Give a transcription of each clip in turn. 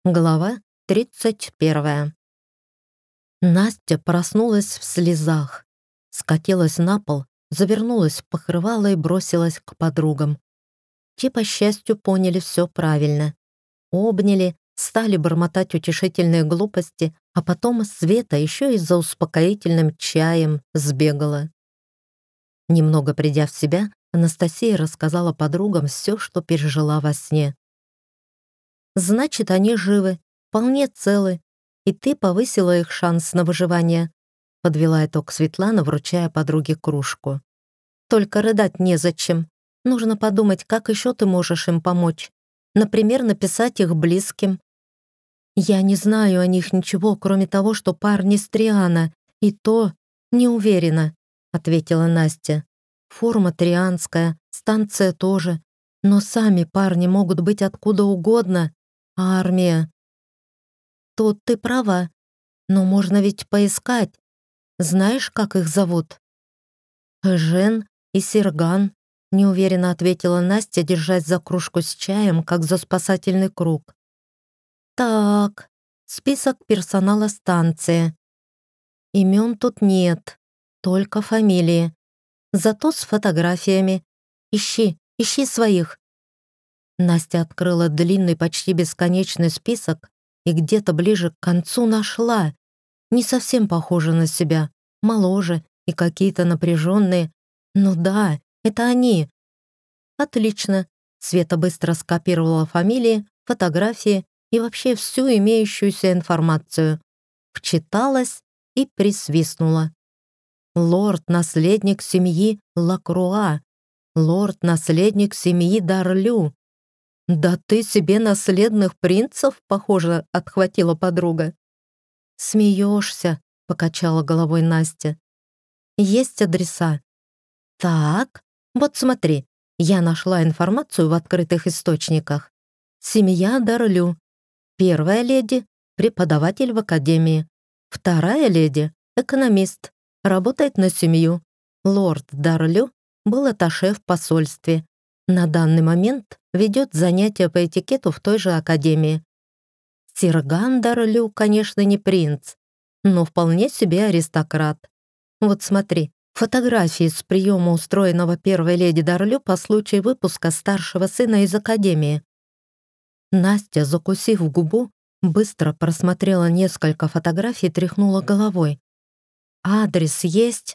Глава 31. Настя проснулась в слезах, скатилась на пол, завернулась в покрывало и бросилась к подругам. Те, по счастью, поняли все правильно. Обняли, стали бормотать утешительные глупости, а потом Света еще и за успокоительным чаем сбегала. Немного придя в себя, Анастасия рассказала подругам все, что пережила во сне. «Значит, они живы, вполне целы, и ты повысила их шанс на выживание», подвела итог Светлана, вручая подруге кружку. «Только рыдать незачем. Нужно подумать, как еще ты можешь им помочь. Например, написать их близким». «Я не знаю о них ничего, кроме того, что парни с Триана, и то не уверена», ответила Настя. «Форма трианская, станция тоже, но сами парни могут быть откуда угодно. А армия? Тут ты права, но можно ведь поискать. Знаешь, как их зовут?» «Жен и Серган», — неуверенно ответила Настя, держась за кружку с чаем, как за спасательный круг. «Так, список персонала станции. Имен тут нет, только фамилии. Зато с фотографиями. Ищи своих». Настя открыла длинный, почти бесконечный список и где-то ближе к концу нашла. Не совсем похожи на себя, моложе и какие-то напряженные. Ну да, это они. Отлично. Света быстро скопировала фамилии, фотографии и вообще всю имеющуюся информацию. Вчиталась и присвистнула. Лорд-наследник семьи Лакруа. Лорд-наследник семьи Дарлю. «Да ты себе наследных принцев, похоже, отхватила подруга». «Смеешься», — покачала головой Настя. «Есть адреса». «Так, вот смотри, я нашла информацию в открытых источниках. Семья Дарлю. Первая леди — преподаватель в академии. Вторая леди — экономист, работает на семью. Лорд Дарлю был атташе в посольстве. На данный момент ведет занятия по этикету в той же академии. Серган Дарлю, конечно, не принц, но вполне себе аристократ. Вот смотри, фотографии с приема, устроенного первой леди Дарлю по случаю выпуска старшего сына из академии». Настя, закусив губу, быстро просмотрела несколько фотографий и тряхнула головой. «Адрес есть?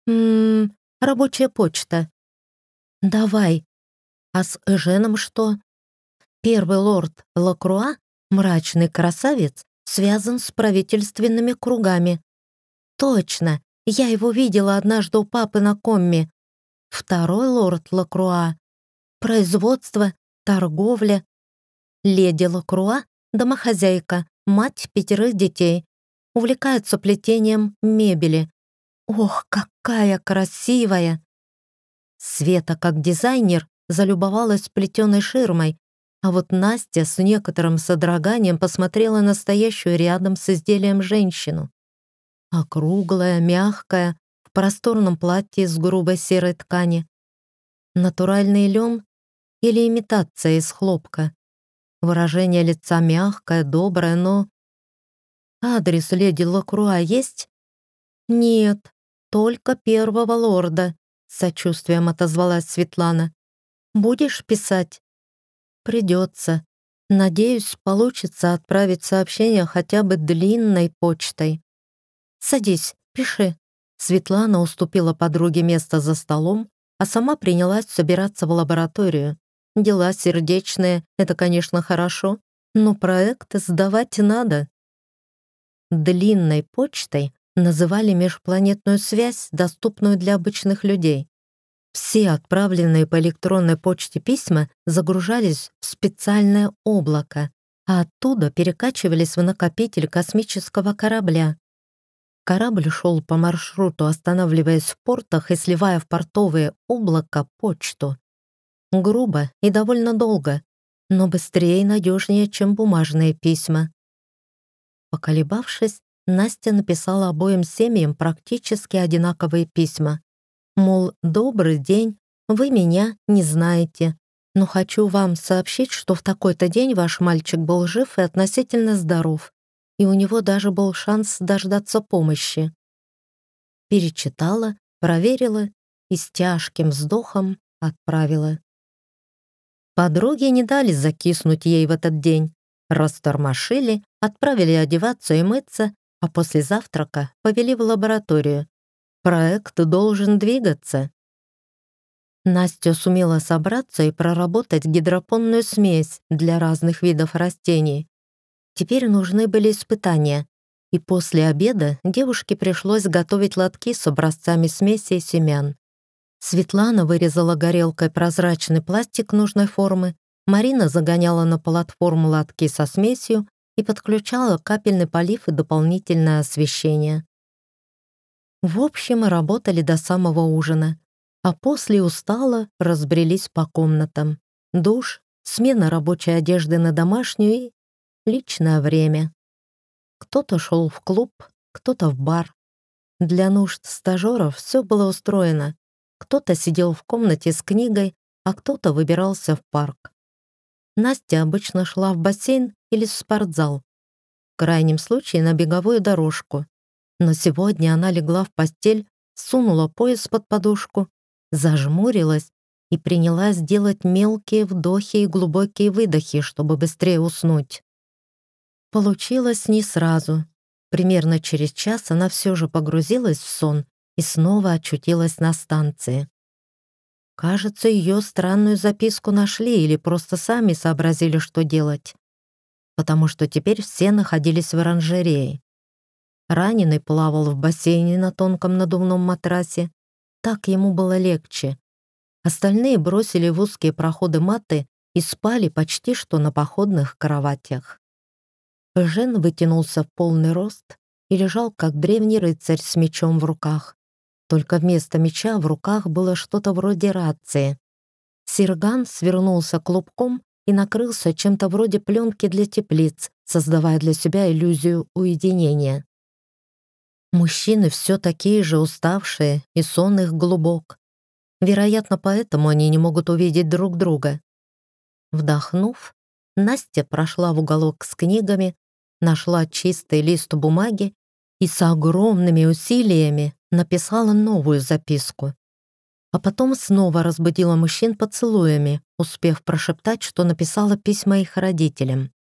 Рабочая почта». «Давай. А с Эженом что?» Первый лорд Лакруа, мрачный красавец, связан с правительственными кругами. Точно, я его видела однажды у папы на комме. Второй лорд Лакруа — производство, торговля. Леди Лакруа — домохозяйка, мать 5 детей. Увлекается плетением мебели. Ох, какая красивая! Света, как дизайнер, залюбовалась плетеной ширмой, а вот Настя с некоторым содроганием посмотрела на стоящую рядом с изделием женщину. Округлая, мягкая, в просторном платье из грубой серой ткани. Натуральный лен или имитация из хлопка? Выражение лица мягкое, доброе, но... «Адрес леди Лакруа есть?» «Нет, только первого лорда», — с сочувствием отозвалась Светлана. «Будешь писать?» «Придется. Надеюсь, получится отправить сообщение хотя бы длинной почтой». «Садись, пиши». Светлана уступила подруге место за столом, а сама принялась собираться в лабораторию. Дела сердечные — это, конечно, хорошо, но проект сдавать надо. Длинной почтой называли межпланетную связь, доступную для обычных людей. Все отправленные по электронной почте письма загружались в специальное облако, а оттуда перекачивались в накопитель космического корабля. Корабль шел по маршруту, останавливаясь в портах и сливая в портовые облака почту. Грубо и довольно долго, но быстрее и надежнее, чем бумажные письма. Поколебавшись, Настя написала обоим семьям практически одинаковые письма. Мол, добрый день, вы меня не знаете. Но хочу вам сообщить, что в такой-то день ваш мальчик был жив и относительно здоров, и у него даже был шанс дождаться помощи. Перечитала, проверила и с тяжким вздохом отправила. Подруги не дали закиснуть ей в этот день. Растормошили, отправили одеваться и мыться, а после завтрака повели в лабораторию. Проект должен двигаться. Настя сумела собраться и проработать гидропонную смесь для разных видов растений. Теперь нужны были испытания, и после обеда девушке пришлось готовить лотки с образцами смеси и семян. Светлана вырезала горелкой прозрачный пластик нужной формы, Марина загоняла на платформу лотки со смесью и подключала капельный полив и дополнительное освещение. В общем, работали до самого ужина, а после устало разбрелись по комнатам. Душ, смена рабочей одежды на домашнюю и личное время. Кто-то шел в клуб, кто-то в бар. Для нужд стажеров все было устроено. Кто-то сидел в комнате с книгой, а кто-то выбирался в парк. Настя обычно шла в бассейн или в спортзал, в крайнем случае на беговую дорожку. Но сегодня она легла в постель, сунула пояс под подушку, зажмурилась и принялась делать мелкие вдохи и глубокие выдохи, чтобы быстрее уснуть. Получилось не сразу. Примерно через час она все же погрузилась в сон и снова очутилась на станции. Кажется, ее странную записку нашли или просто сами сообразили, что делать, потому что теперь все находились в оранжерее. Раненый плавал в бассейне на тонком надувном матрасе. Так ему было легче. Остальные бросили в узкие проходы маты и спали почти что на походных кроватях. Жен вытянулся в полный рост и лежал, как древний рыцарь с мечом в руках. Только вместо меча в руках было что-то вроде рации. Сирган свернулся клубком и накрылся чем-то вроде пленки для теплиц, создавая для себя иллюзию уединения. Мужчины все такие же уставшие, и сон их глубок. Вероятно, поэтому они не могут увидеть друг друга. Вдохнув, Настя прошла в уголок с книгами, нашла чистый лист бумаги и с огромными усилиями написала новую записку. А потом снова разбудила мужчин поцелуями, успев прошептать, что написала письма их родителям.